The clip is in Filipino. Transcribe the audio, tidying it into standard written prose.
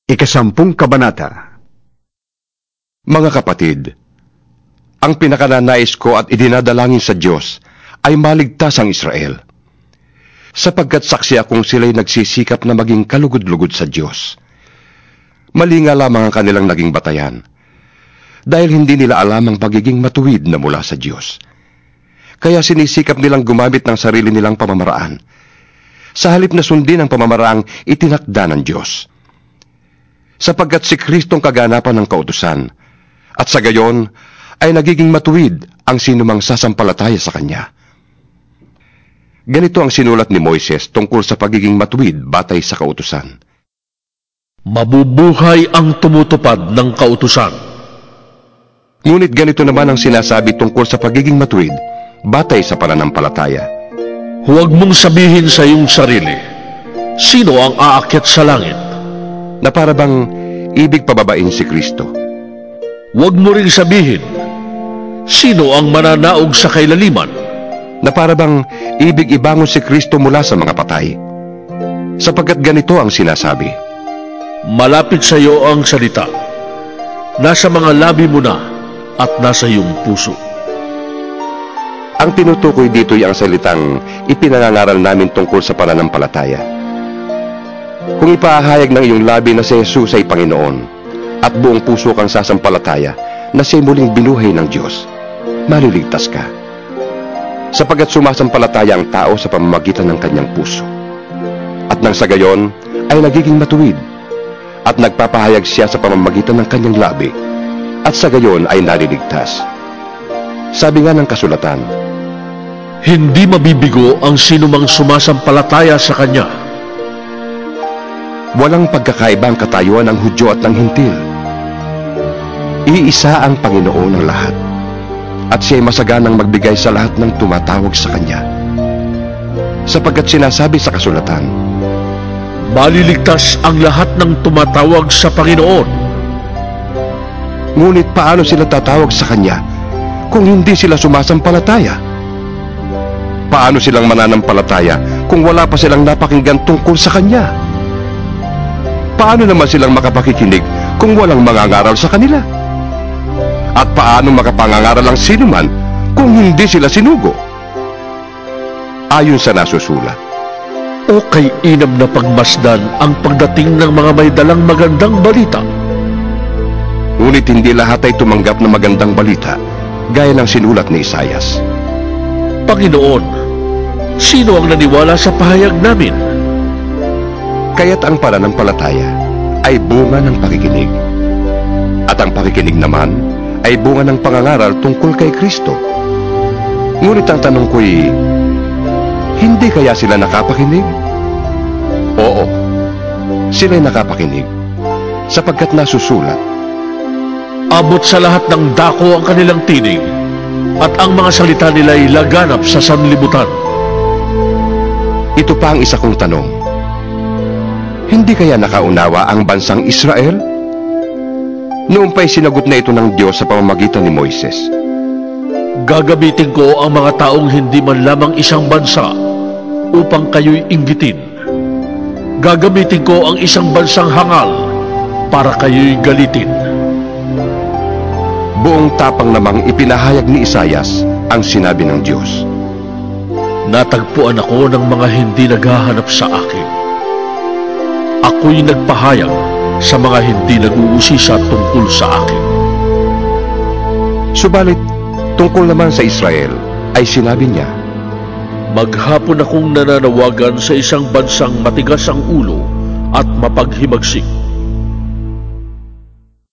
Ikasampung Kabanata. Mga kapatid, ang pinakananais ko at idinadalangin sa Diyos ay maligtas ang Israel, sapagkat saksi akong sila'y nagsisikap na maging kalugod-lugod sa Diyos. Mali nga lamang ang kanilang naging batayan, dahil hindi nila alam ang pagiging matuwid na mula sa Diyos. Kaya sinisikap nilang gumamit ng sarili nilang pamamaraan, sa halip na sundin ang pamamaraang itinakda ng Diyos. Sapagkat si Kristong kaganapan ng kautusan, at sa gayon ay nagiging matuwid ang sinumang sasampalataya sa Kanya. Ganito ang sinulat ni Moises tungkol sa pagiging matuwid batay sa kautusan. Mabubuhay ang tumutupad ng kautusan. Ngunit ganito naman ang sinasabi tungkol sa pagiging matuwid batay sa pananampalataya. Huwag mong sabihin sa iyong sarili, sino ang aakyat sa langit? Na para bang ibig pababain si Kristo. Huwag mo ring sabihin, sino ang mananaog sa kailaliman? Na para bang ibig ibangon si Kristo mula sa mga patay. Sapagkat ganito ang sinasabi. Malapit sa iyo ang salita, nasa mga labi mo na at nasa iyong puso. Ang tinutukoy dito ay ang salitang ipinangangaral namin tungkol sa pananampalataya. Kung ipahayag ng iyong labi na si Jesus ay Panginoon at buong puso kang sasampalataya na siya'y muling binuhay ng Diyos, maliligtas ka. Sapagkat sumasampalataya ang tao sa pamamagitan ng kanyang puso. At nang sa gayon ay nagiging matuwid at nagpapahayag siya sa pamamagitan ng kanyang labi at sa gayon ay naliligtas. Sabi nga ng kasulatan, hindi mabibigo ang sinumang sumasampalataya sa Kanya. Walang pagkakaibang katayuan ng Hudyo at ng Hintil. Iisa ang Panginoon ng lahat, at siya'y masaganang magbigay sa lahat ng tumatawag sa Kanya. Sapagkat sinasabi sa kasulatan, maliligtas ang lahat ng tumatawag sa Panginoon. Ngunit paano sila tatawag sa Kanya kung hindi sila sumasampalataya? Paano silang mananampalataya kung wala pa silang napakinggan tungkol sa Kanya? Paano naman silang makapakikinig kung walang mangangaral sa kanila? At paano makapangangaral ang sinuman kung hindi sila sinugo? Ayon sa nasusulat, o kay inam na pagmasdan ang pagdating ng mga may dalang magandang balita. Ngunit hindi lahat ay tumanggap ng magandang balita, gaya ng sinulat ni Isaias. Panginoon, sino ang naniwala sa pahayag namin? Kaya't ang pananampalataya ay bunga ng pakikinig. At ang pakikinig naman ay bunga ng pangangaral tungkol kay Kristo. Ngunit ang tanong ko'y, hindi kaya sila nakapakinig? Oo, sila'y nakapakinig, sapagkat nasusulat. Abot sa lahat ng dako ang kanilang tinig, at ang mga salita nila'y laganap sa sanlibutan. Ito pa ang isa kong tanong. Hindi kaya nakaunawa ang bansang Israel? Noon pa'y sinagot na ito ng Diyos sa pamamagitan ni Moises. Gagamitin ko ang mga taong hindi man lamang isang bansa upang kayo'y inggitin. Gagamitin ko ang isang bansang hangal para kayo'y galitin. Buong tapang namang ipinahayag ni Isaias ang sinabi ng Diyos. Natagpuan ako ng mga hindi naghahanap sa akin. Ako'y nagpahayag sa mga hindi nag-uusisa tungkol sa akin. Subalit, tungkol naman sa Israel, ay sinabi niya, maghapon akong nananawagan sa isang bansang matigas ang ulo at mapaghimagsik.